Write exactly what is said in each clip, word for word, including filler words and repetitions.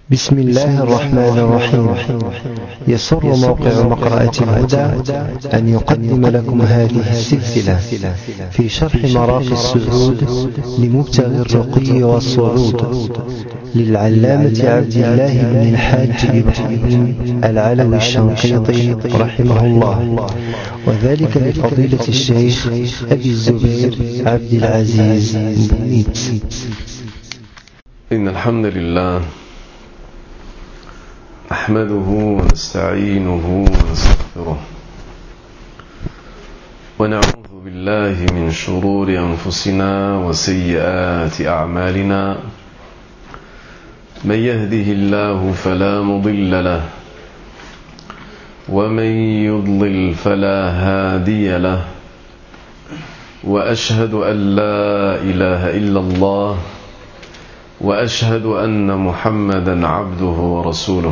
بسم الله الرحمن الرحيم. يسر موقع مقرأة الهدى أن يقدم لكم هذه السلسلة في شرح مراقي السعود لمبتغي الرقي والصعود للعلامة عبد الله بن الحاج إبراهيم العلوي الشنقيطي رحمه الله، وذلك لفضيلة الشيخ أبي الزبير عبد العزيز بنيت. إن الحمد لله نحمده ونستعينه ونستغفره ونعوذ بالله من شرور أنفسنا وسيئات أعمالنا. من يهده الله فلا مضل له ومن يضلل فلا هادي له، وأشهد أن لا إله إلا الله وأشهد أن محمدا عبده ورسوله.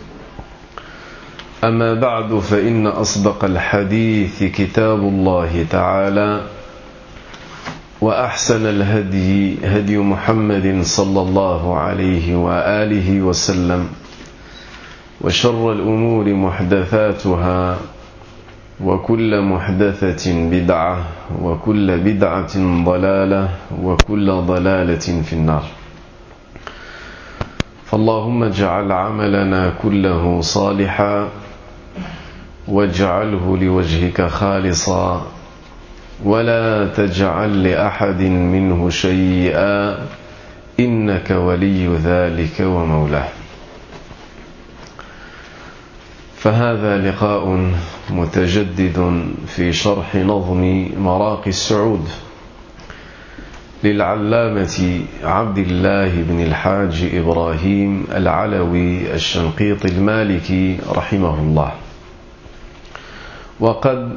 أما بعد، فإن أصدق الحديث كتاب الله تعالى، وأحسن الهدي هدي محمد صلى الله عليه وآله وسلم، وشر الأمور محدثاتها، وكل محدثة بدعة، وكل بدعة ضلالة، وكل ضلالة في النار. فاللهم اجعل عملنا كله صالحا واجعله لوجهك خالصا، ولا تجعل لأحد منه شيئا، إنك ولي ذلك ومولاه. فهذا لقاء متجدد في شرح نظم مراقي السعود للعلامة عبد الله بن الحاج إبراهيم العلوي الشنقيطي المالكي رحمه الله. وقد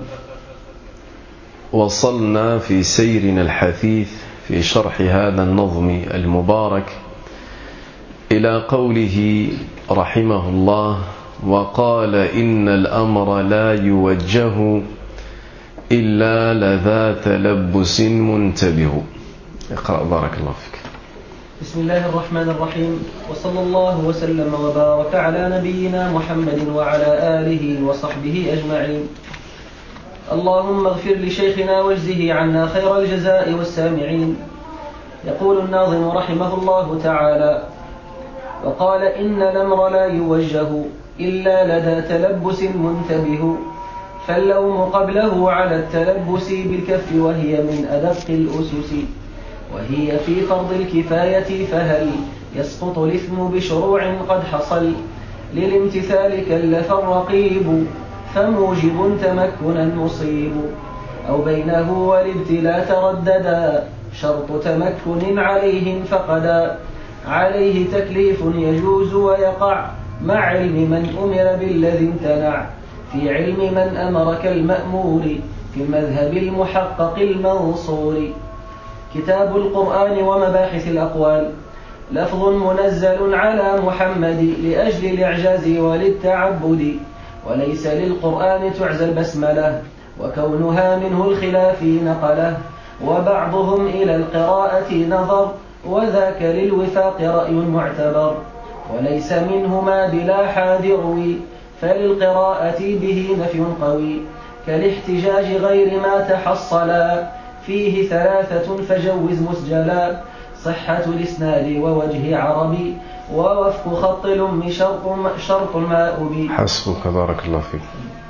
وصلنا في سيرنا الحثيث في شرح هذا النظم المبارك إلى قوله رحمه الله: وقال إن الأمر لا يوجه إلا لذا تلبس منتبه. اقرأ بارك الله فيك. بسم الله الرحمن الرحيم، وصلى الله وسلم وبارك على نبينا محمد وعلى آله وصحبه أجمعين. اللهم اغفر لشيخنا واجزه عنا خير الجزاء والسامعين. يقول الناظم رحمه الله تعالى: وقال إن الأمر لا يوجه إلا لدى تلبس منتبه، فاللوم قبله على التلبس بالكف وهي من أدق الأسس، وهي في فرض الكفاية، فهل يسقط الإثم بشروع قد حصل؟ للامتثال كلف الرقيب، فموجب تمكنا مصيب، أو بينه والابتلاء ترددا، شرط تمكن عليهم فقدا. عليه تكليف يجوز ويقع مع علم من أمر بالذي امتنع، في علم من أمر كالمأمور في المذهب المحقق المنصور. كتاب القرآن ومباحث الأقوال، لفظ منزل على محمد لأجل الإعجاز وللتعبد، وليس للقرآن تعزى البسملة، وكونها منه الخلاف نقله، وبعضهم إلى القراءة نظر، وذاك للوفاق رأي معتبر، وليس منهما بلا حاد روي، فللقراءة به نفي قوي، كالاحتجاج غير ما تحصلا، فيه ثلاثة فجوز مسجلا، صحة الإسناد ووجه عربي، ووفق خط الأم شرط شرط ما أبي. حسبك، بارك الله فيك.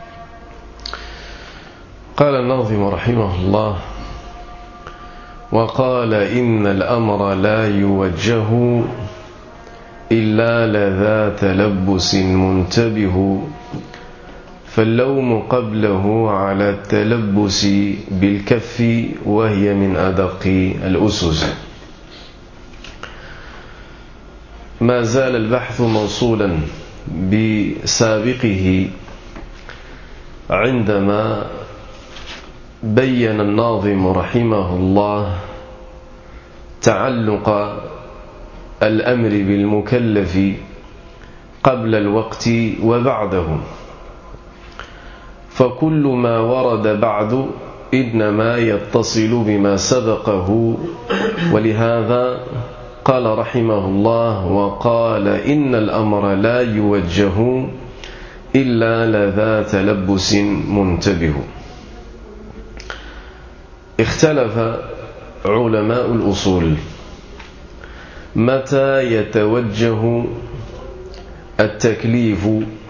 قال الناظم رحمه الله: وقال إن الأمر لا يوجه إلا لذا تلبس منتبه، فاللوم قبله على التلبس بالكف وهي من أدق الأسس. ما زال البحث موصولا بسابقه عندما بين الناظم رحمه الله تعلق الأمر بالمكلف قبل الوقت وبعده، فكل ما ورد بعد إنما يتصل بما سبقه، ولهذا قال رحمه الله: وقال إن الأمر لا يوجه إلا لذا تلبس منتبه. اختلف علماء الأصول متى يتوجه التكليف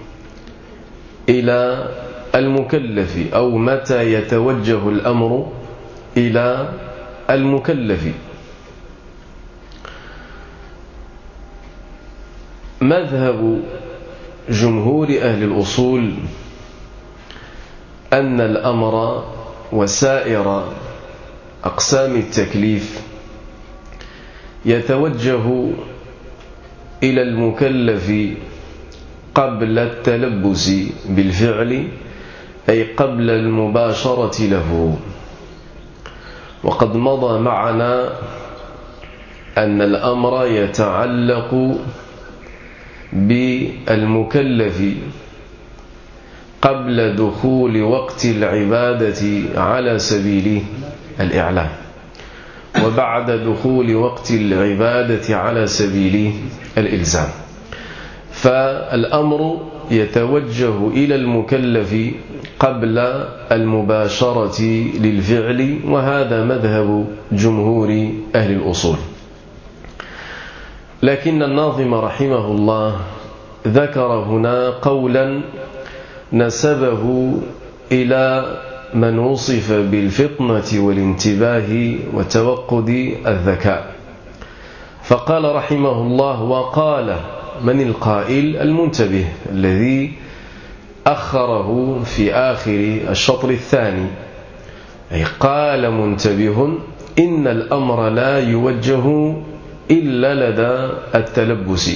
إلى المكلف، أو متى يتوجه الأمر إلى المكلف. مذهب جمهور أهل الأصول أن الأمر وسائر أقسام التكليف يتوجه إلى المكلف قبل التلبس بالفعل، أي قبل المباشرة له. وقد مضى معنا أن الأمر يتعلق بالمكلف قبل دخول وقت العبادة على سبيل الإعلام، وبعد دخول وقت العبادة على سبيل الإلزام. فالأمر يتوجه إلى المكلف قبل المباشرة للفعل، وهذا مذهب جمهور أهل الأصول. لكن الناظم رحمه الله ذكر هنا قولا نسبه إلى من وصف بالفطنة والانتباه وتوقد الذكاء، فقال رحمه الله: وقال. من القائل؟ المنتبه الذي أخره في آخر الشطر الثاني، أي قال منتبه إن الأمر لا يوجه إلا لدى التلبس.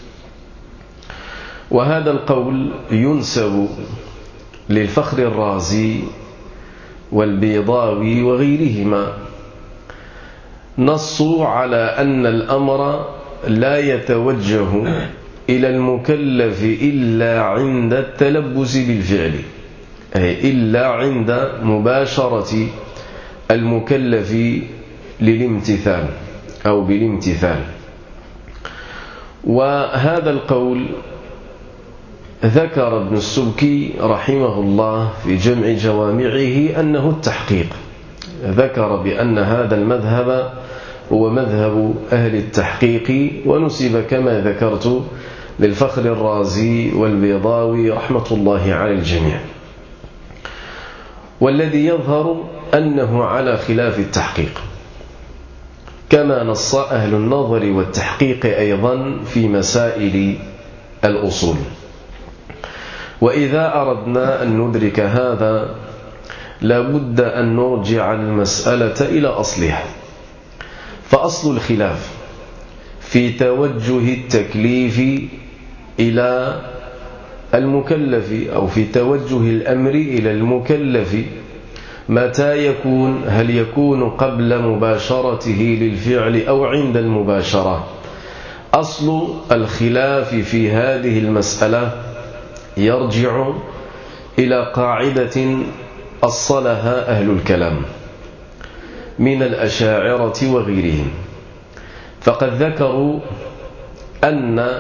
وهذا القول ينسب للفخر الرازي والبيضاوي وغيرهما، نصوا على أن الأمر لا يتوجه إلى المكلف إلا عند التلبس بالفعل، أي إلا عند مباشرة المكلف للامتثال أو بالامتثال. وهذا القول ذكر ابن السبكي رحمه الله في جمع جوامعه أنه التحقيق، ذكر بأن هذا المذهب هو مذهب أهل التحقيق، ونسب كما ذكرت للفخر الرازي والبيضاوي رحمة الله على الجميع. والذي يظهر أنه على خلاف التحقيق، كما نص أهل النظر والتحقيق أيضا في مسائل الأصول. وإذا أردنا أن ندرك هذا لابد أن نرجع المسألة إلى أصلها. فأصل الخلاف في توجه التكليف إلى المكلف، أو في توجه الأمر إلى المكلف، متى يكون؟ هل يكون قبل مباشرته للفعل أو عند المباشرة؟ أصل الخلاف في هذه المسألة يرجع إلى قاعدة أصلها أهل الكلام من الأشاعرة وغيرهم، فقد ذكروا أن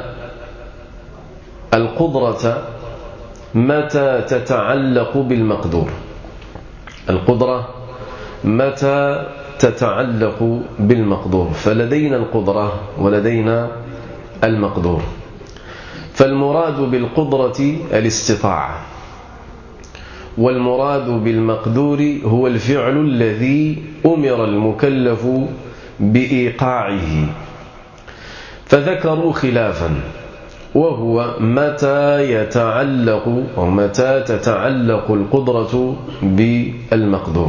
القدرة متى تتعلق بالمقدور، القدرة متى تتعلق بالمقدور، فلدينا القدرة ولدينا المقدور. فالمراد بالقدرة الاستطاعة، والمراد بالمقدور هو الفعل الذي أمر المكلف بإيقاعه. فذكروا خلافا، وهو متى يتعلق أو متى تتعلق القدرة بالمقدور.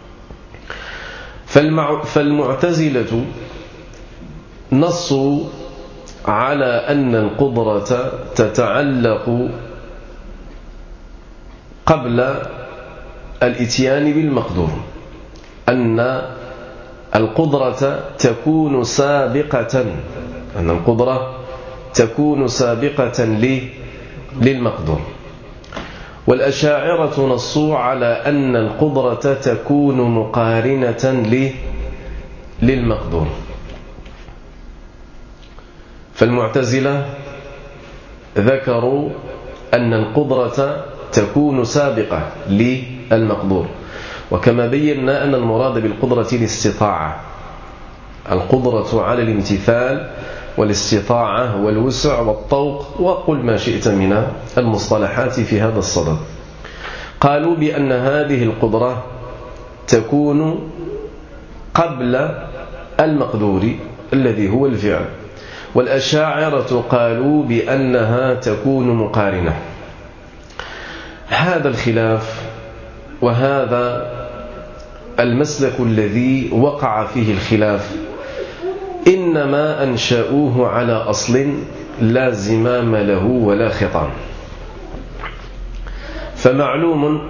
فالمعتزلة نصوا على أن القدرة تتعلق قبل الإتيان بالمقدور، أن القدرة تكون سابقة أن القدرة تكون سابقة للمقدور. والأشاعرة نصوا على أن القدرة تكون مقارنة للمقدور. فالمعتزلة ذكروا أن القدرة تكون سابقة للمقدور، وكما بينا أن المراد بالقدرة الاستطاعة، القدرة على الامتثال والاستطاعة والوسع والطوق، وقل ما شئت من المصطلحات في هذا الصدد. قالوا بأن هذه القدرة تكون قبل المقدور الذي هو الفعل، والأشاعرة قالوا بأنها تكون مقارنة. هذا الخلاف وهذا المسلك الذي وقع فيه الخلاف إنما أنشأوه على أصل لا زمام له ولا خطام. فمعلوم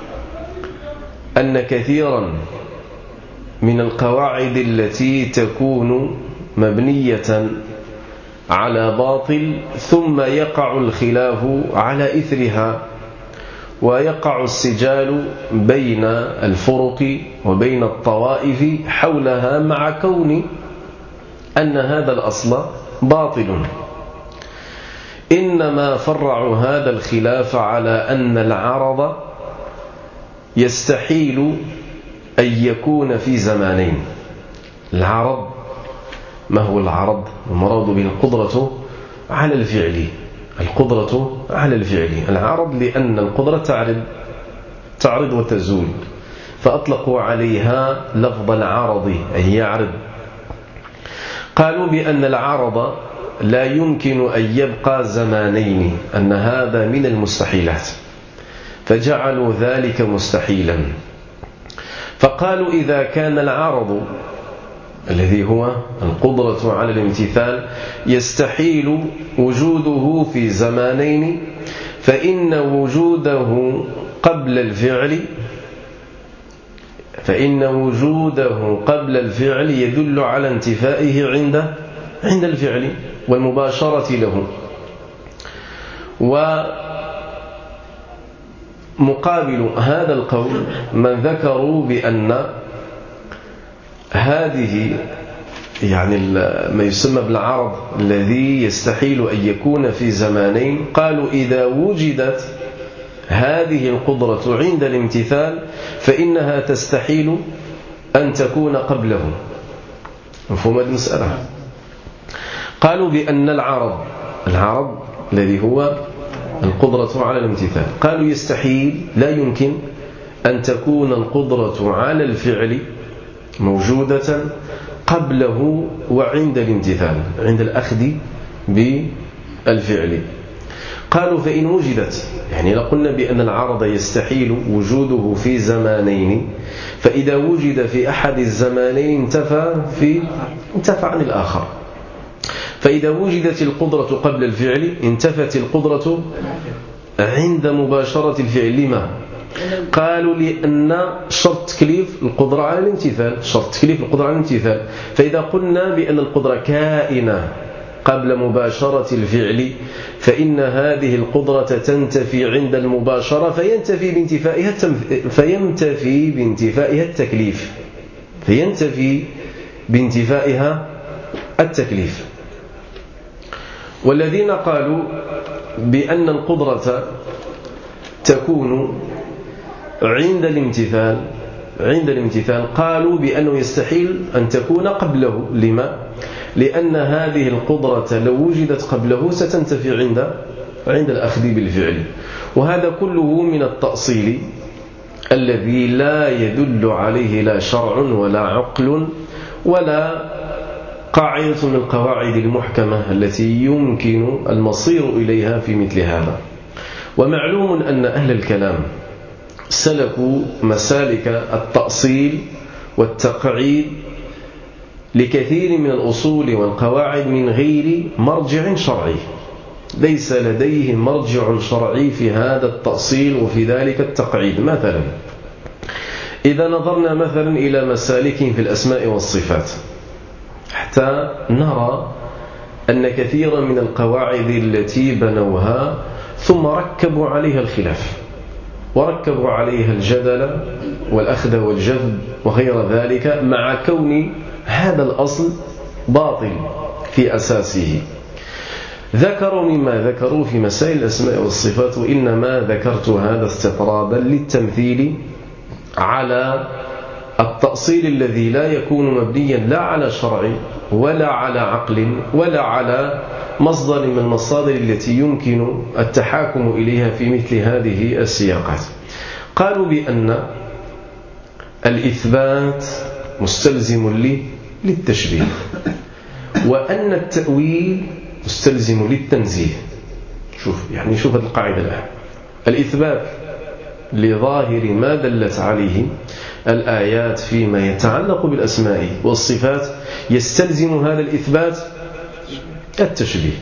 أن كثيرا من القواعد التي تكون مبنية على باطل ثم يقع الخلاف على إثرها، ويقع السجال بين الفرق وبين الطوائف حولها، مع كون أن هذا الأصل باطل. إنما فرعوا هذا الخلاف على أن العرض يستحيل أن يكون في زمانين. العرض، ما هو العرض؟ المراد به القدرة على الفعل، القدرة على الفعل. العرض لأن القدرة تعرض تعرض وتزول، فأطلقوا عليها لفظ العرض أي يعرض. قالوا بأن العرض لا يمكن أن يبقى زمانين، أن هذا من المستحيلات، فجعلوا ذلك مستحيلا. فقالوا إذا كان العرض الذي هو القدرة على الامتثال يستحيل وجوده في زمانين، فإن وجوده قبل الفعل فإن وجوده قبل الفعل يدل على انتفائه عند عند الفعل والمباشرة له. ومقابل هذا القول من ذكروا بأن هذه يعني ما يسمى بالعرض الذي يستحيل أن يكون في زمانين، قالوا إذا وجدت هذه القدرة عند الامتثال فإنها تستحيل أن تكون قبله. مفهوم هذه المسألة؟ قالوا بأن العرض العرض الذي هو القدرة على الامتثال، قالوا يستحيل، لا يمكن أن تكون القدرة على الفعل موجودة قبله وعند الامتثال، عند الأخذ بالفعل. قالوا فإن وجدت، يعني لقلنا بأن العرض يستحيل وجوده في زمانين، فإذا وجد في أحد الزمانين انتفى في انتفى عن الآخر. فإذا وجدت القدرة قبل الفعل انتفت القدرة عند مباشرة الفعل. لما؟ قالوا لأن شرط تكليف القدرة على الامتثال، شرط تكليف القدرة على الامتثال. فإذا قلنا بأن القدرة كائنة قبل مباشرة الفعل، فإن هذه القدرة تنتفي عند المباشرة، فينتفي بانتفائها فينتفي بانتفائها التكليف فينتفي بانتفائها التكليف. والذين قالوا بأن القدرة تكون عند الامتثال عند الامتثال قالوا بأنه يستحيل أن تكون قبله. لما؟ لأن هذه القدرة لو وجدت قبله ستنتفي عند عند الأخذ بالفعل. وهذا كله من التأصيل الذي لا يدل عليه لا شرع ولا عقل ولا قاعدة من القواعد المحكمة التي يمكن المصير إليها في مثل هذا. ومعلوم أن أهل الكلام سلكوا مسالك التأصيل والتقعيد لكثير من الأصول والقواعد من غير مرجع شرعي، ليس لديهم مرجع شرعي في هذا التأصيل وفي ذلك التقعيد. مثلا إذا نظرنا مثلا إلى مسالكهم في الأسماء والصفات، حتى نرى أن كثيرا من القواعد التي بنوها ثم ركبوا عليها الخلاف وركبوا عليها الجدل والأخذ والجذب وغير ذلك، مع كون هذا الأصل باطل في أساسه. ذكروا مما ذكروا في مسائل الأسماء والصفات، وإنما ذكرت هذا استطرادا للتمثيل على التأصيل الذي لا يكون مبنيا لا على شرع ولا على عقل ولا على مصدر من المصادر التي يمكن التحاكم إليها في مثل هذه السياقات. قالوا بأن الإثبات مستلزم للتشبيه، وأن التأويل مستلزم للتنزيه. شوف يعني شوف هذه القاعدة الآن، الإثبات لظاهر ما دلت عليه الآيات فيما يتعلق بالأسماء والصفات يستلزم هذا الإثبات التشبيه،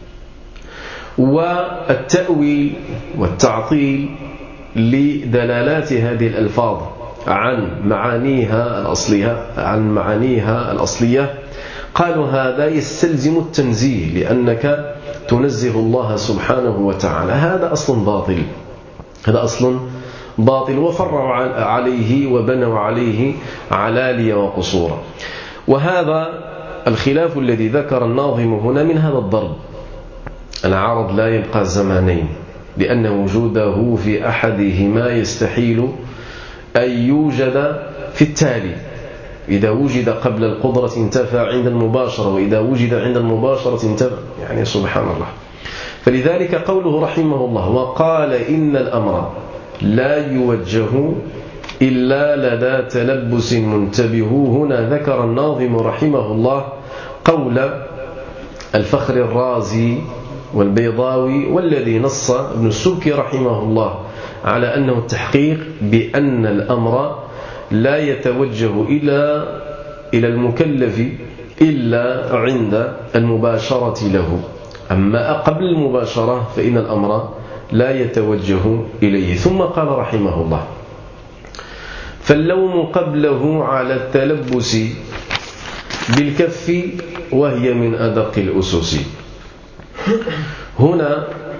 والتأويل والتعطيل لدلالات هذه الألفاظ عن معانيها الأصلية عن معانيها الأصلية قالوا هذا يستلزم التنزيه، لأنك تنزه الله سبحانه وتعالى. هذا أصل باطل، هذا أصل باطل، وفرعوا عليه وبنوا عليه علالي وقصورا. وهذا الخلاف الذي ذكر الناظم هنا من هذا الضرب. العرض لا يبقى زمانين، لأن وجوده في أحدهما يستحيل أن يوجد في التالي. إذا وجد قبل القدرة انتفى عند المباشرة، وإذا وجد عند المباشرة انتفى، يعني سبحان الله. فلذلك قوله رحمه الله وقال إن الأمر لا يوجه إلا لدى تلبس منتبه. هنا ذكر الناظم رحمه الله قول الفخر الرازي والبيضاوي، والذي نص ابن السبكي رحمه الله على أنه التحقيق بأن الأمر لا يتوجه إلى إلى المكلف إلا عند المباشرة له، أما قبل المباشرة فإن الأمر لا يتوجه إليه. ثم قال رحمه الله فاللوم قبله على التلبس بالكف وهي من أدق الأسس. هنا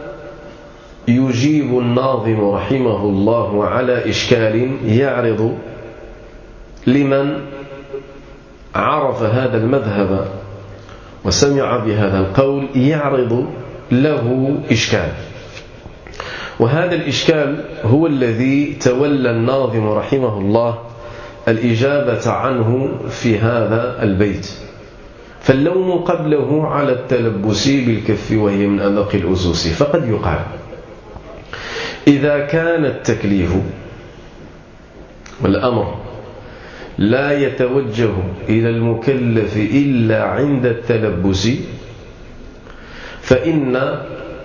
يجيب الناظم رحمه الله على إشكال يعرض لمن عرف هذا المذهب وسمع بهذا القول، يعرض له إشكال، وهذا الإشكال هو الذي تولى الناظم رحمه الله الإجابة عنه في هذا البيت. فاللوم قبله على التلبس بالكف وهي من أدق الأسس. فقد يقال إذا كان التكليف والأمر لا يتوجه إلى المكلف إلا عند التلبس، فإن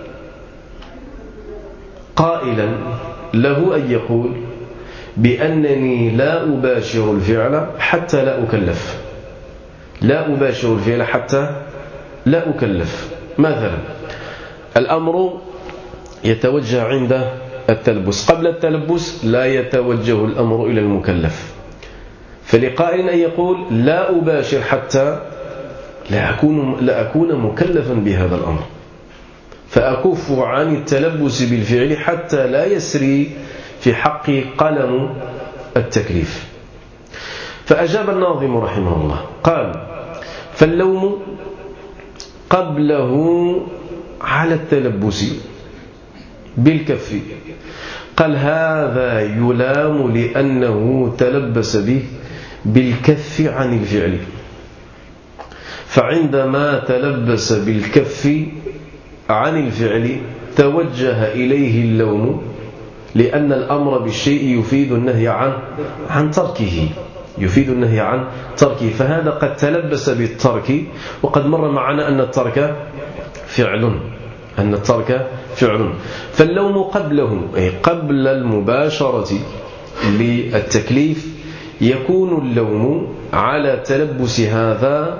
قائلا له أن يقول بأنني لا أباشر الفعل حتى لا أكلف، لا أباشر الفعل حتى لا أكلف. مثلا الأمر يتوجه عند التلبس، قبل التلبس لا يتوجه الأمر إلى المكلف، فلقائل أن يقول لا أباشر حتى لا أكون, لا أكون مكلفا بهذا الأمر، فأكف عن التلبس بالفعل حتى لا يسري في حقي قلم التكليف. فأجاب الناظم رحمه الله قال فاللوم قبله على التلبس بالكف، قال هذا يلام لأنه تلبس به بالكف عن الفعل، فعندما تلبس بالكف عن الفعل توجه إليه اللوم، لأن الأمر بالشيء يفيد النهي عن عن تركه، يفيد النهي عن تركه، فهذا قد تلبس بالترك، وقد مر معنا أن الترك فعل أن الترك فعل. فاللوم قبله أي قبل المباشرة للتكليف يكون اللوم على تلبس هذا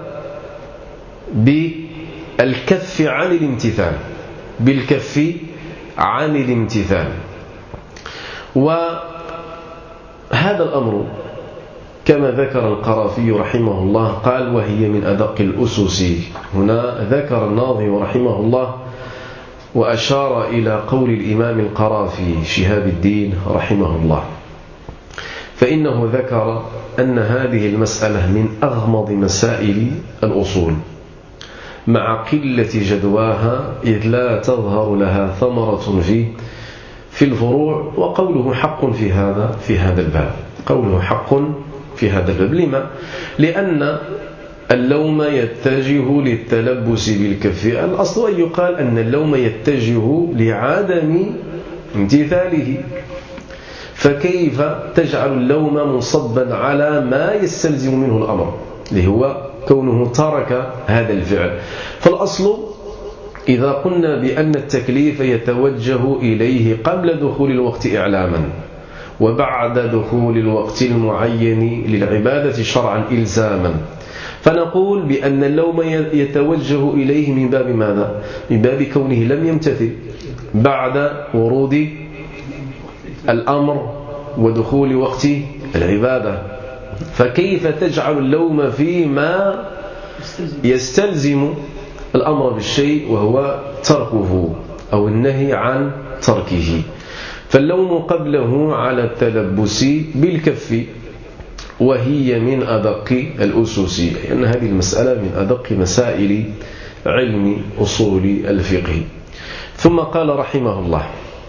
بالكف عن الامتثال، بالكف عن الامتثال. وهذا الأمر كما ذكر القرافي رحمه الله قال وهي من أدق الأسس. هنا ذكر الناظم رحمه الله وأشار إلى قول الإمام القرافي شهاب الدين رحمه الله، فإنه ذكر أن هذه المسألة من أغمض مسائل الأصول، مع قلة جدواها إذ لا تظهر لها ثمرة في في الفروع. وقوله حق في هذا في هذا الباب، قوله حق في هذا الباب. لما؟ لأن اللوم يتجه للتلبس بالكف. الأصل أن يقال أن اللوم يتجه لعدم امتثاله، فكيف تجعل اللوم منصبا على ما يستلزم منه الأمر اللي هو كونه ترك هذا الفعل؟ فالأصل إذا قلنا بأن التكليف يتوجه إليه قبل دخول الوقت إعلاما وبعد دخول الوقت المعين للعبادة شرعا إلزاما، فنقول بأن اللوم يتوجه إليه من باب ماذا؟ من باب كونه لم يمتثل بعد ورود الأمر ودخول وقت العبادة. فكيف تجعل اللوم فيما يستلزم الأمر بالشيء وهو تركه أو النهي عن تركه؟ فاللوم قبله على التلبس بالكف، وهي من أدق الأسس، لأن هذه المسألة من أدق مسائل علم أصول الفقه. ثم قال رحمه الله: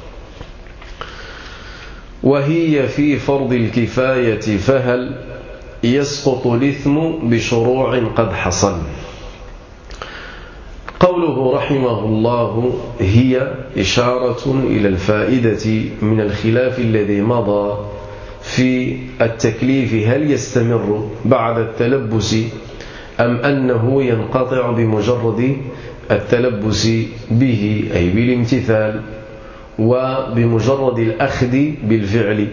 وهي في فرض الكفاية فهل يسقط الإثم بشروع قد حصل. قوله رحمه الله هي إشارة إلى الفائدة من الخلاف الذي مضى في التكليف، هل يستمر بعد التلبس أم أنه ينقطع بمجرد التلبس به أي بالامتثال وبمجرد الأخذ بالفعل.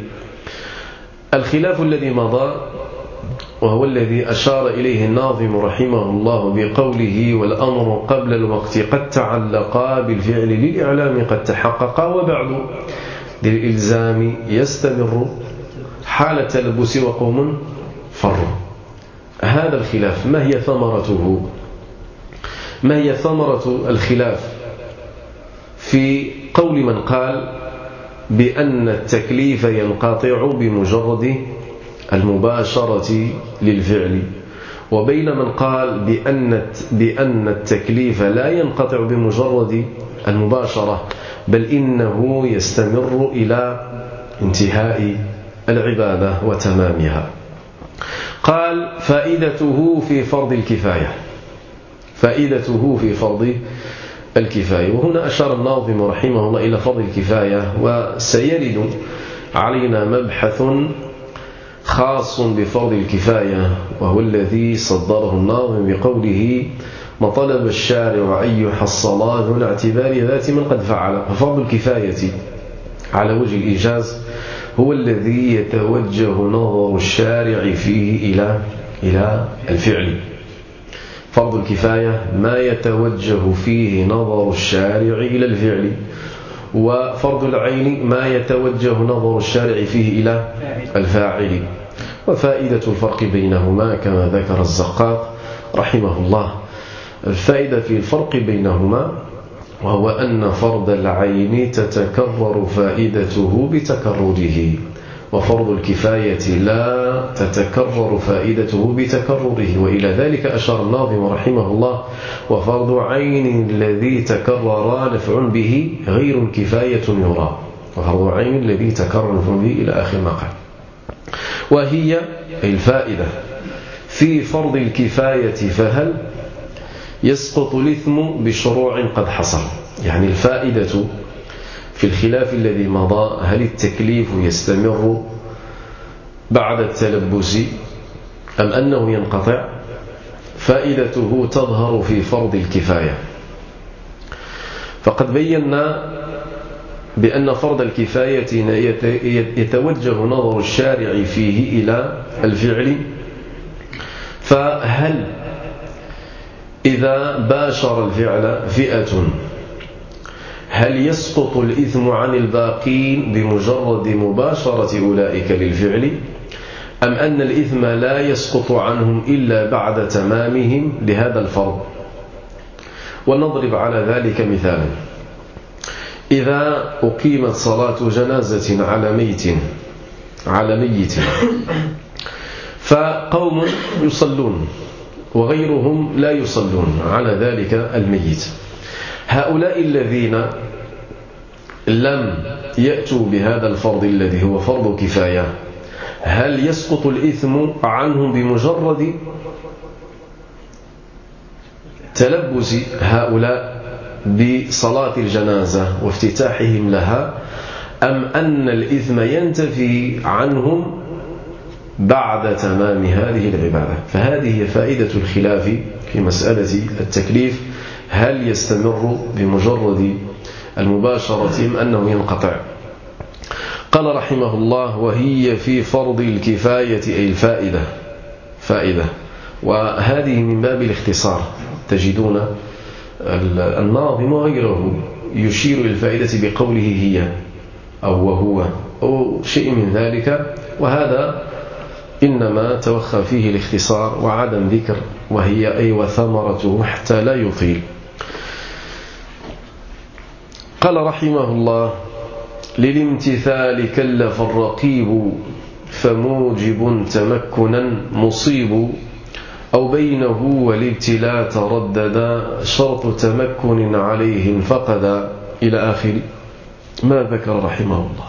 الخلاف الذي مضى وهو الذي أشار إليه الناظم رحمه الله بقوله: والأمر قبل الوقت قد تعلق بالفعل للإعلام قد تحقق وبعد للإلزام يستمر حال التلبس وقوم فروا. هذا الخلاف ما هي ثمرته؟ ما هي ثمرة الخلاف في قول من قال بأن التكليف ينقطع بمجرد المباشرة للفعل، وبين من قال بأن بأن التكليف لا ينقطع بمجرد المباشرة بل إنه يستمر إلى انتهاء العبادة وتمامها. قال: فائدته في فرض الكفاية، فائدته في فرض الكفاية. وهنا أشار الناظم رحمه الله إلى فرض الكفاية، وسيرد علينا مبحث خاص بفرض الكفاية وهو الذي صدره الناظم بقوله: ما طلب الشارع أن يحصل دون اعتبار ذات من قد فعل. ففرض الكفاية على وجه الإيجاز هو الذي يتوجه نظر الشارع فيه إلى إلى الفعل. فرض الكفاية ما يتوجه فيه نظر الشارع إلى الفعل، وفرض العين ما يتوجه نظر الشارع فيه إلى الفاعل. وفائدة الفرق بينهما كما ذكر الزقاق رحمه الله، الفائدة في الفرق بينهما وهو أن فرض العين تتكرر فائدته بتكرره، وفرض الكفاية لا تتكرر فائدته بتكرره. وإلى ذلك أشار الناظم رحمه الله: وفرض عين الذي تكرر نفع به غير كفاية يرى. وفرض عين الذي تكرر نفع به إلى آخر ما قال. وهي الفائدة في فرض الكفاية فهل يسقط الإثم بشروع قد حصل. يعني الفائدة في الخلاف الذي مضى هل التكليف يستمر بعد التلبس أم أنه ينقطع، فائدته تظهر في فرض الكفاية. فقد بينا بأن فرض الكفاية يتوجه نظر الشارع فيه إلى الفعل، فهل إذا باشر الفعل فئة هل يسقط الإثم عن الباقين بمجرد مباشرة أولئك للفعل، أم أن الإثم لا يسقط عنهم إلا بعد تمامهم لهذا الفرض؟ ونضرب على ذلك مثالا: إذا أقيمت صلاة جنازة على ميت على ميت فقوم يصلون وغيرهم لا يصلون على ذلك الميت. هؤلاء الذين لم يأتوا بهذا الفرض الذي هو فرض كفاية، هل يسقط الإثم عنهم بمجرد تلبس هؤلاء بصلاة الجنازة وافتتاحهم لها، أم أن الإثم ينتفي عنهم بعد تمام هذه العبادة؟ فهذه فائدة الخلاف في مسألة التكليف، هل يستمر بمجرد المباشرة أم أنه ينقطع؟ قال رحمه الله: وهي في فرض الكفاية أي الفائدة فائدة، وهذه من باب الاختصار. تجدون الناظم وغيره يشير الفائدة بقوله هي أو وهو أو شيء من ذلك، وهذا إنما توخى فيه الاختصار وعدم ذكر وهي أي وثمرته حتى لا يطيل. قال رحمه الله: للامتثال كلف الرقيب فموجب تمكنا مصيب، أو بينه والابتلاء ترددا شرط تمكن عليه انفقدا، إلى آخر ما ذكر رحمه الله.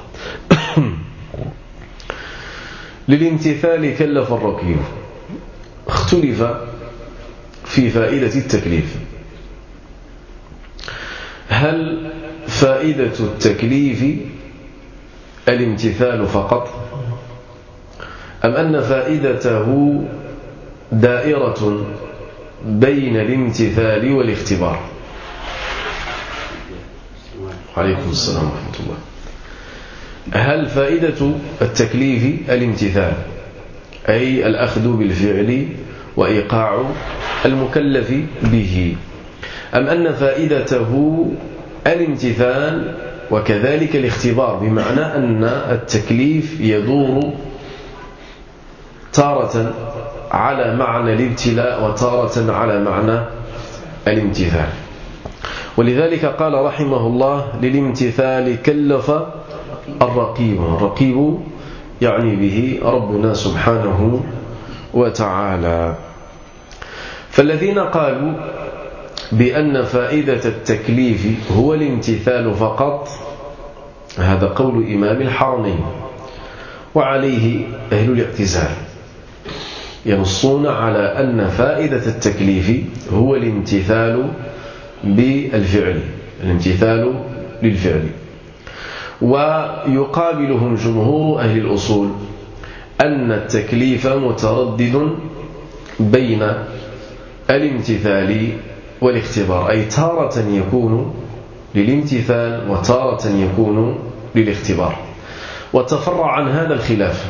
للامتثال كلف الرقيب، اختلف في فائدة التكليف. هل فائدة التكليف الامتثال فقط، أم أن فائدته دائرة بين الامتثال والاختبار؟ عليكم السلام ورحمة الله. هل فائدة التكليف الامتثال أي الأخذ بالفعل وإيقاع المكلف به، أم أن فائدته الامتثال وكذلك الاختبار، بمعنى أن التكليف يدور تارة على معنى الابتلاء وتارة على معنى الامتثال؟ ولذلك قال رحمه الله: للامتثال كلف الرقيب. الرقيب يعني به ربنا سبحانه وتعالى. فالذين قالوا بأن فائدة التكليف هو الامتثال فقط، هذا قول إمام الحرمين، وعليه أهل الاعتزال ينصون على أن فائدة التكليف هو الامتثال بالفعل، الامتثال للفعل. ويقابلهم جمهور أهل الأصول أن التكليف متردد بين الامتثال والاختبار، أي تارة يكون للامتثال وتارة يكون للاختبار. وتفرع عن هذا الخلاف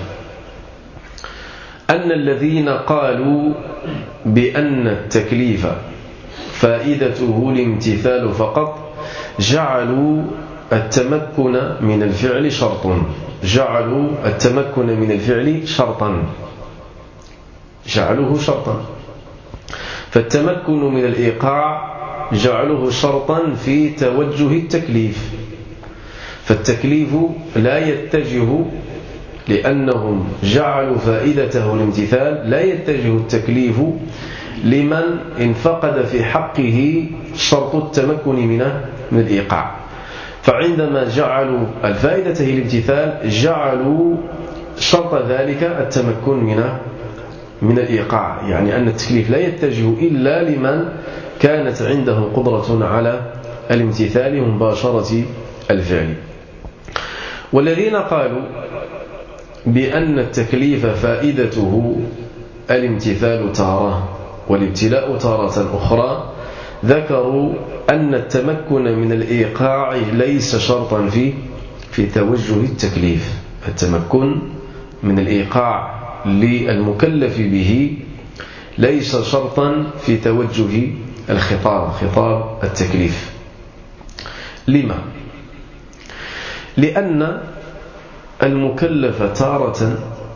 أن الذين قالوا بأن التكليف فائدته الامتثال فقط جعلوا التمكن من الفعل شرطا، جعلوا التمكن من الفعل شرطا جعلوه شرطا فالتمكن من الإيقاع جعلوه شرطا في توجه التكليف. فالتكليف لا يتجه، لأنهم جعلوا فائدته الامتثال، لا يتجه التكليف لمن انفقد في حقه شرط التمكن من الإيقاع. فعندما جعلوا الفائدة هي الامتثال جعلوا شرط ذلك التمكن من من الإيقاع، يعني أن التكليف لا يتجه إلا لمن كانت عنده قدرة على الامتثال ومباشرة الفعل. والذين قالوا بأن التكليف فائدته الامتثال تارة والابتلاء تارة أخرى ذكروا أن التمكن من الإيقاع ليس شرطا في في توجه التكليف. التمكن من الإيقاع للمكلف به ليس شرطا في توجه الخطاب، خطاب التكليف. لما؟ لأن المكلف تارة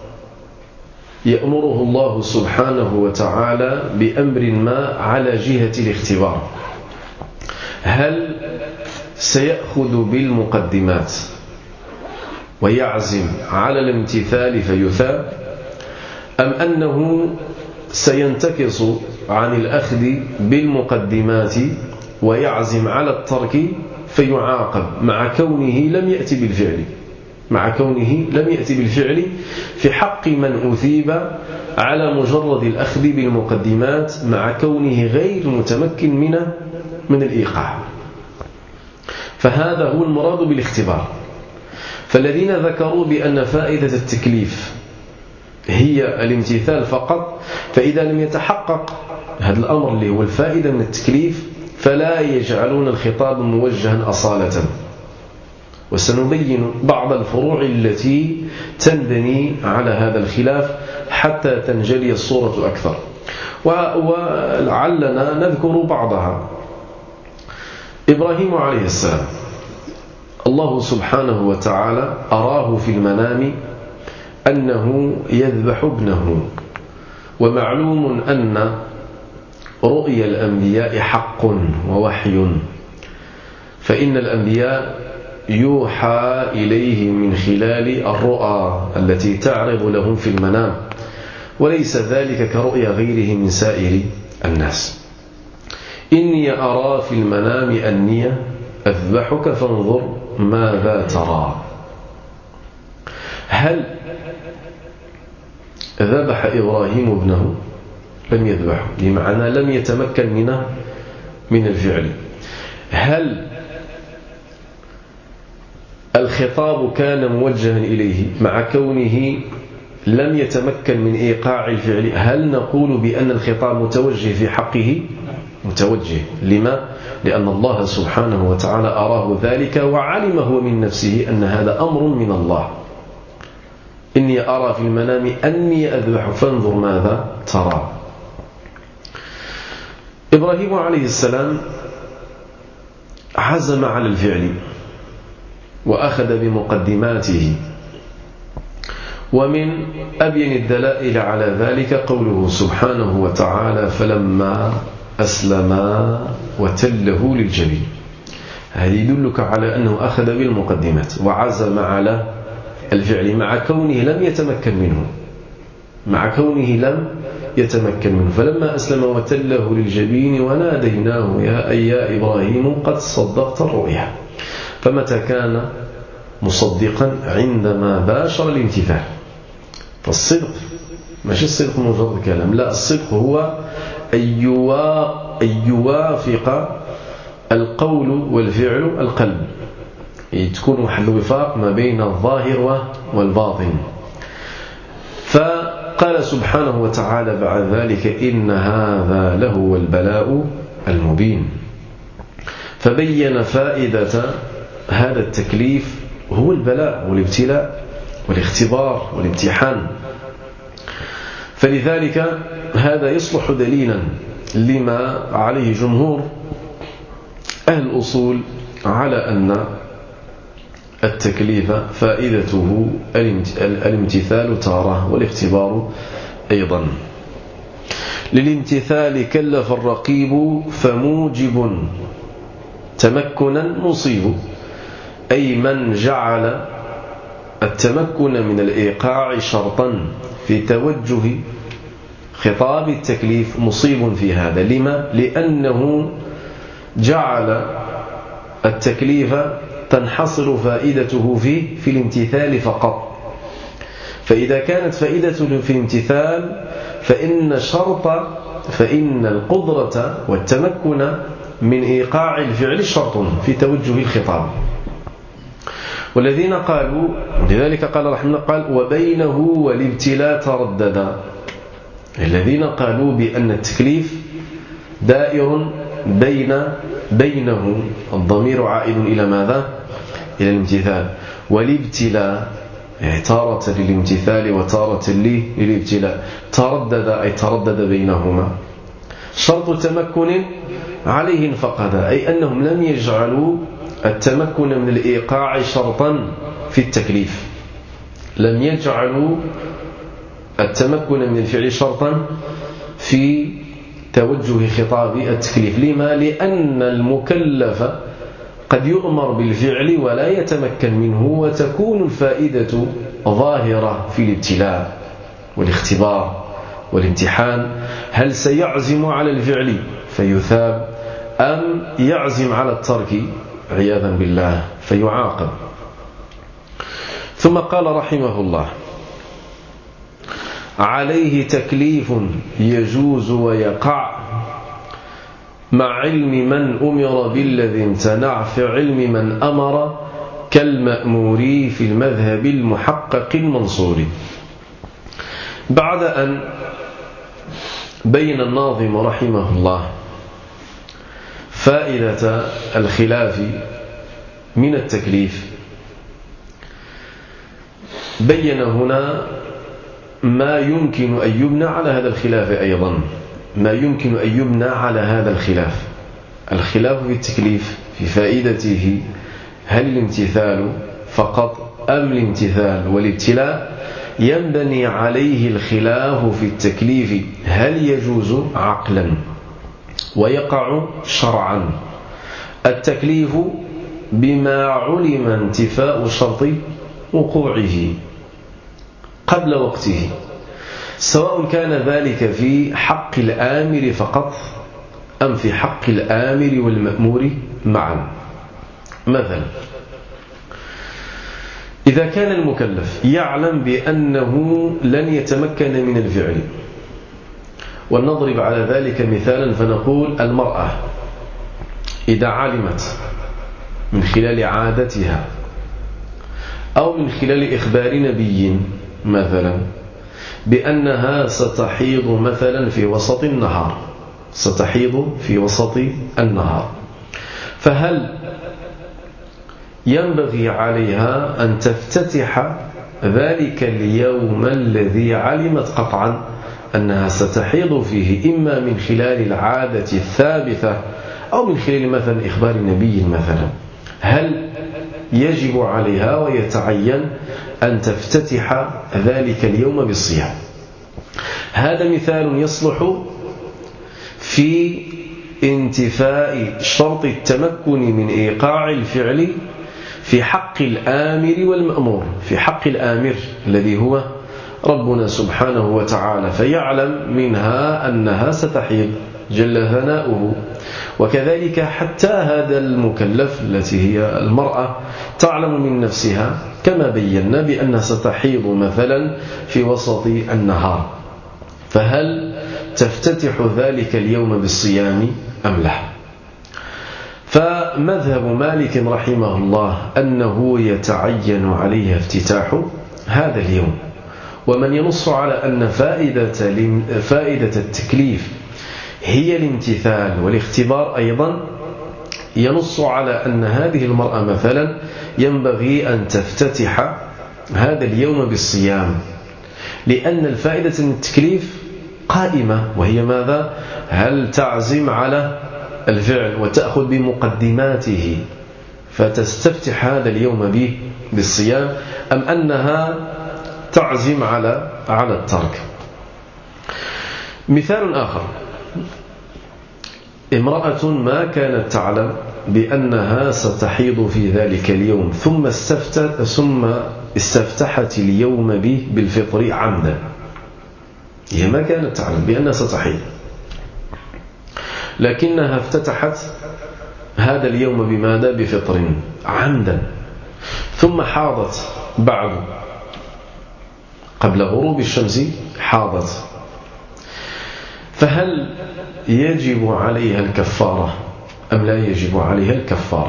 يأمره الله سبحانه وتعالى بأمر ما على جهة الاختبار، هل سيأخذ بالمقدمات ويعزم على الامتثال فيثاب، أم أنه سينتكس عن الأخذ بالمقدمات ويعزم على الترك فيعاقب مع كونه لم يأتي بالفعل مع كونه لم يأتي بالفعل في حق من أثيب على مجرد الأخذ بالمقدمات مع كونه غير متمكن من من الإيقاع. فهذا هو المراد بالاختبار. فالذين ذكروا بأن فائدة التكليف هي الامتثال فقط، فإذا لم يتحقق هذا الأمر اللي هو الفائدة من التكليف فلا يجعلون الخطاب موجها أصالة. وسنبين بعض الفروع التي تنبني على هذا الخلاف حتى تنجلي الصورة أكثر، ولعلنا نذكر بعضها. إبراهيم عليه السلام الله سبحانه وتعالى أراه في المنام أنه يذبح ابنه، ومعلوم أن رؤيا الأنبياء حق ووحي، فإن الأنبياء يوحى إليهم من خلال الرؤى التي تعرض لهم في المنام، وليس ذلك كرؤيا غيره من سائر الناس. إني أرى في المنام أني أذبحك فانظر ماذا ترى. هل ذبح إبراهيم ابنه؟ لم يذبحه، بمعنى لم يتمكن منه من الفعل. هل الخطاب كان موجها إليه مع كونه لم يتمكن من إيقاع الفعل؟ هل نقول بأن الخطاب متوجه في حقه؟ متوجه. لما؟ لأن الله سبحانه وتعالى أراه ذلك وعلم هو من نفسه أن هذا أمر من الله. إني أرى في المنام أني أذبح فانظر ماذا ترى. إبراهيم عليه السلام عزم على الفعل وأخذ بمقدماته، ومن أبين الدلائل على ذلك قوله سبحانه وتعالى فلما أسلما وتله للجبين. هذا يدلك على أنه أخذ بالمقدمات وعزم على الفعل مع كونه لم يتمكن منه مع كونه لم يتمكن منه فلما أسلم وتله للجبين وناديناه يا أي يا إبراهيم قد صدقت الرؤيا. فمتى كان مصدقا؟ عندما باشر الامتثال. فالصدق ماشي الصدق مجرد كلام، لا، الصدق هو أن يوافق القول والفعل القلب، تكون واحد الوفاق ما بين الظاهر والباطن. فقال سبحانه وتعالى بعد ذلك إن هذا لهو البلاء المبين. فبين فائدة هذا التكليف هو البلاء والابتلاء والاختبار والامتحان. فلذلك هذا يصلح دليلا لما عليه جمهور أهل الأصول على أن التكليف فائدته الامتثال تارة والاختبار أيضا. للامتثال كلف الرقيب فموجب تمكنا مصيب، أي من جعل التمكن من الإيقاع شرطا في توجه خطاب التكليف مصيب في هذا. لما؟ لأنه جعل التكليف تنحصر فائدته في في الامتثال فقط. فإذا كانت فائدته في الامتثال فإن شرط فإن القدرة والتمكن من إيقاع الفعل شرط في توجه الخطاب. والذين قالوا، لذلك قال رحمه الله قال وبينه والابتلاء ترددا. الذين قالوا بأن التكليف دائر بين بينه، الضمير عائد إلى ماذا؟ إلى الامتثال، والابتلاء تارة للامتثال وتارة للابتلاء، تردد أي تردد بينهما. شرط تمكن عليه فقد، أي أنهم لم يجعلوا التمكن من الإيقاع شرطا في التكليف، لم يجعلوا التمكن من الفعل شرطا في توجه خطاب التكليف. لما؟ لأن المكلف قد يؤمر بالفعل ولا يتمكن منه، وتكون الفائدة ظاهرة في الابتلاء والاختبار والامتحان هل سيعزم على الفعل فيثاب أم يعزم على الترك عياذا بالله فيعاقب. ثم قال رحمه الله: عليه تكليف يجوز ويقع مع علم من أمر بالذي امتنع في علم من أمر كالمأمور في المذهب المحقق المنصور. بعد أن بين الناظم رحمه الله فائدة الخلاف من التكليف، بين هنا ما يمكن أن يبنى على هذا الخلاف أيضا، ما يمكن أن يبنى على هذا الخلاف. الخلاف في التكليف في فائدته: هل الامتثال فقط أم الامتثال والابتلاء؟ ينبني عليه الخلاف في التكليف: هل يجوز عقلا ويقع شرعا التكليف بما علم انتفاء شرط وقوعه قبل وقته، سواء كان ذلك في حق الآمر فقط أم في حق الآمر والمأمور معا. مثلا إذا كان المكلف يعلم بأنه لن يتمكن من الفعل، ولنضرب على ذلك مثالا فنقول: المرأة إذا علمت من خلال عادتها أو من خلال إخبار نبي مثلا بأنها ستحيض مثلا في وسط النهار، ستحيض في وسط النهار، فهل ينبغي عليها أن تفتتح ذلك اليوم الذي علمت قطعا أنها ستحيض فيه إما من خلال العادة الثابتة أو من خلال مثلا إخبار نبي مثلا، هل يجب عليها ويتعين أن تفتتح ذلك اليوم بالصيام؟ هذا مثال يصلح في انتفاء شرط التمكن من إيقاع الفعل في حق الآمر والمأمور. في حق الآمر الذي هو ربنا سبحانه وتعالى، فيعلم منها أنها ستحيض جل ثناؤه، وكذلك حتى هذا المكلف التي هي المرأة تعلم من نفسها كما بينا بأنها ستحيض مثلا في وسط النهار، فهل تفتتح ذلك اليوم بالصيام أم لا؟ فمذهب مالك رحمه الله أنه يتعين عليه افتتاح هذا اليوم، ومن ينص على أن فائدة فائدة التكليف هي الامتثال والاختبار أيضا ينص على أن هذه المرأة مثلا ينبغي أن تفتتح هذا اليوم بالصيام، لأن الفائدة من التكليف قائمة، وهي ماذا؟ هل تعزم على الفعل وتأخذ بمقدماته فتستفتح هذا اليوم به بالصيام، أم أنها تعزم على على الترك؟ مثال آخر: امرأة ما كانت تعلم بأنها ستحيض في ذلك اليوم ثم استفتت ثم استفتحت اليوم به بالفطر عمدا. هي ما كانت تعلم بأنها ستحيض، لكنها افتتحت هذا اليوم بماذا؟ بفطر عمدا، ثم حاضت بعد قبل غروب الشمس حاضت، فهل يجب عليها الكفارة أم لا يجب عليها الكفارة؟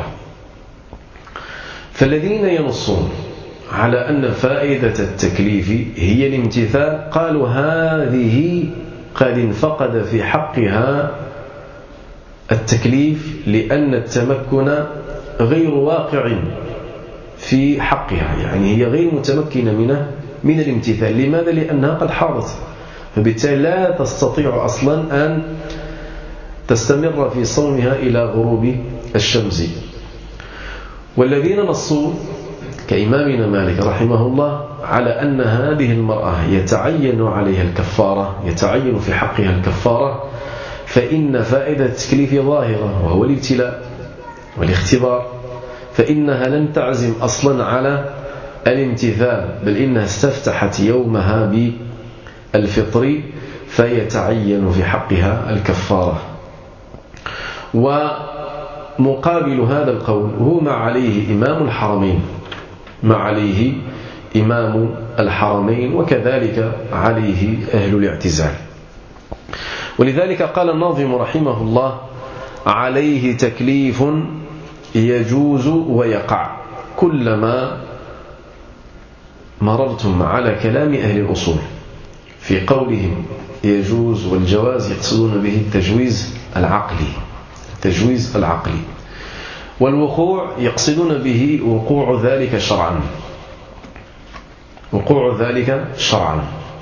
فالذين ينصون على أن فائدة التكليف هي الامتثال قالوا هذه قد انفقد في حقها التكليف، لأن التمكن غير واقع في حقها، يعني هي غير متمكنة منه من الامتثال. لماذا؟ لأنها قد حاضت، فبالتالي لا تستطيع أصلا أن تستمر في صومها إلى غروب الشمس. والذين نصوا كإمامنا مالك رحمه الله على أن هذه المرأة يتعين عليها الكفارة، يتعين في حقها الكفارة، فإن فائدة التكليف ظاهرة وهو الابتلاء والاختبار، فإنها لم تعزم أصلا على الامتثال، بل إنها استفتحت يومها بالفطر، فيتعين في حقها الكفارة. ومقابل هذا القول هو ما عليه إمام الحرمين ما عليه إمام الحرمين وكذلك عليه أهل الاعتزال. ولذلك قال الناظم رحمه الله: عليه تكليف يجوز ويقع. كلما مررتم على كلام أهل الأصول في قولهم يجوز والجواز يقصدون به التجويز العقلي التجويز العقلي والوقوع يقصدون به وقوع ذلك شرعا وقوع ذلك شرعا.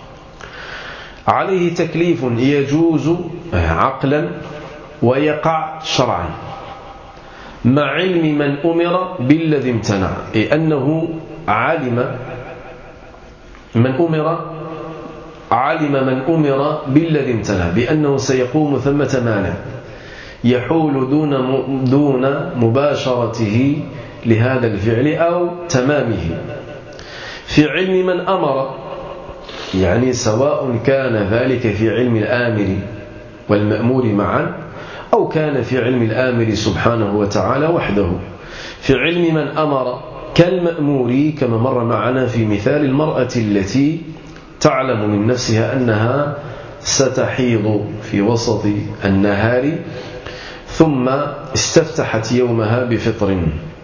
عليه تكليف يجوز عقلا ويقع شرعا مع علم من أمر بالذي امتنع، أي أنه علم من أمر علم من أمر بالذي امتنع بأنه سيقوم ثمة مانع يحول دون دون مباشرته لهذا الفعل أو تمامه. في علم من أمر، يعني سواء كان ذلك في علم الآمر والمأمور معا أو كان في علم الآمر سبحانه وتعالى وحده. في علم من أمر كالمأمور كما مر معنا في مثال المرأة التي تعلم من نفسها أنها ستحيض في وسط النهار ثم استفتحت يومها بفطر.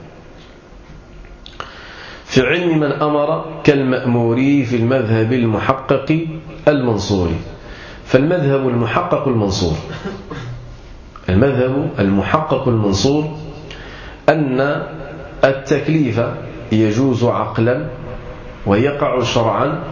في علم من أمر كالمأمور في المذهب المحقق المنصور. فالمذهب المحقق المنصور المذهب المحقق المنصور أن التكليف يجوز عقلا ويقع شرعا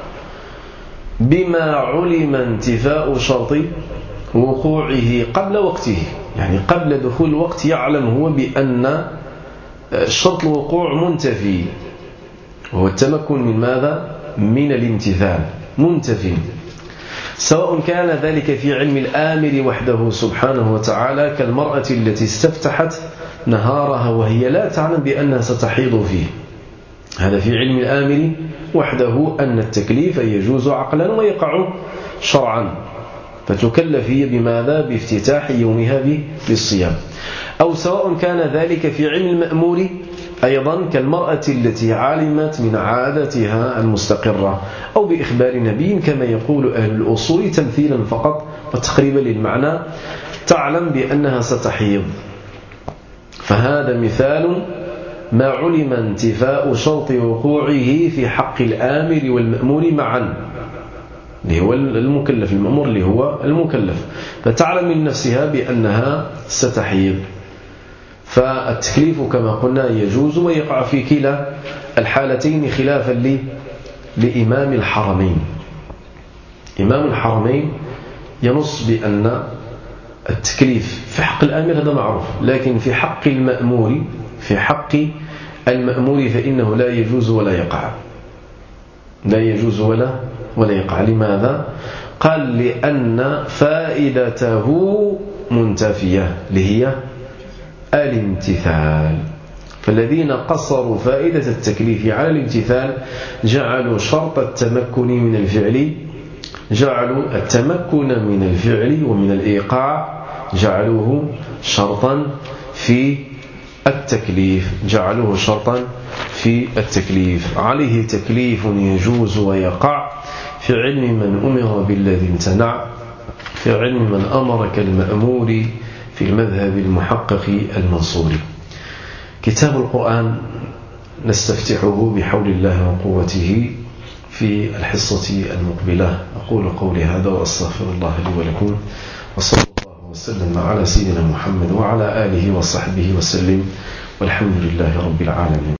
بما علم انتفاء شرط وقوعه قبل وقته، يعني قبل دخول الوقت يعلم هو بأن شرط الوقوع منتفي، وهو التمكن من ماذا؟ من الامتثال منتفي، سواء كان ذلك في علم الآمر وحده سبحانه وتعالى كالمرأة التي استفتحت نهارها وهي لا تعلم بأنها ستحيض فيه. هذا في علم الآمر وحده أن التكليف يجوز عقلا ويقع شرعا، فتكلف هي بماذا؟ بافتتاح يومها بالصيام. أو سواء كان ذلك في علم المأمور أيضا كالمرأة التي علمت من عادتها المستقرة، أو بإخبار نبي كما يقول أهل الأصول تمثيلا فقط وتقريبا للمعنى، تعلم بأنها ستحيض. فهذا مثال ما علم انتفاء شرط وقوعه في حق الآمر والمأمور معا، اللي هو المكلف، المأمور اللي هو المكلف، فتعلم من نفسها بأنها ستحيض. فالتكليف كما قلنا يجوز ويقع في كلا الحالتين خلافا لي لإمام الحرمين. إمام الحرمين ينص بأن التكليف في حق الآمر هذا معروف، لكن في حق المأمور في حق المأمور فإنه لا يجوز ولا يقع لا يجوز ولا ولا يقع. لماذا؟ قال لأن فائدته منتفية اللي هي الامتثال. فالذين قصروا فائدة التكليف على الامتثال جعلوا شرط التمكن من الفعل جعلوا التمكن من الفعل ومن الإيقاع جعلوه شرطا في التكليف جعلوه شرطا في التكليف. عليه تكليف يجوز ويقع في علم من أمر بالذي امتنع، في علم من أمر كالمأمور في المذهب المحقق المنصوري. كتاب القرآن نستفتحه بحول الله وقوته في الحصة المقبلة. أقول قولي هذا وأستغفر الله لي ولكم، وصلى الله وسلم على سيدنا محمد وعلى آله وصحبه وسلم، والحمد لله رب العالمين.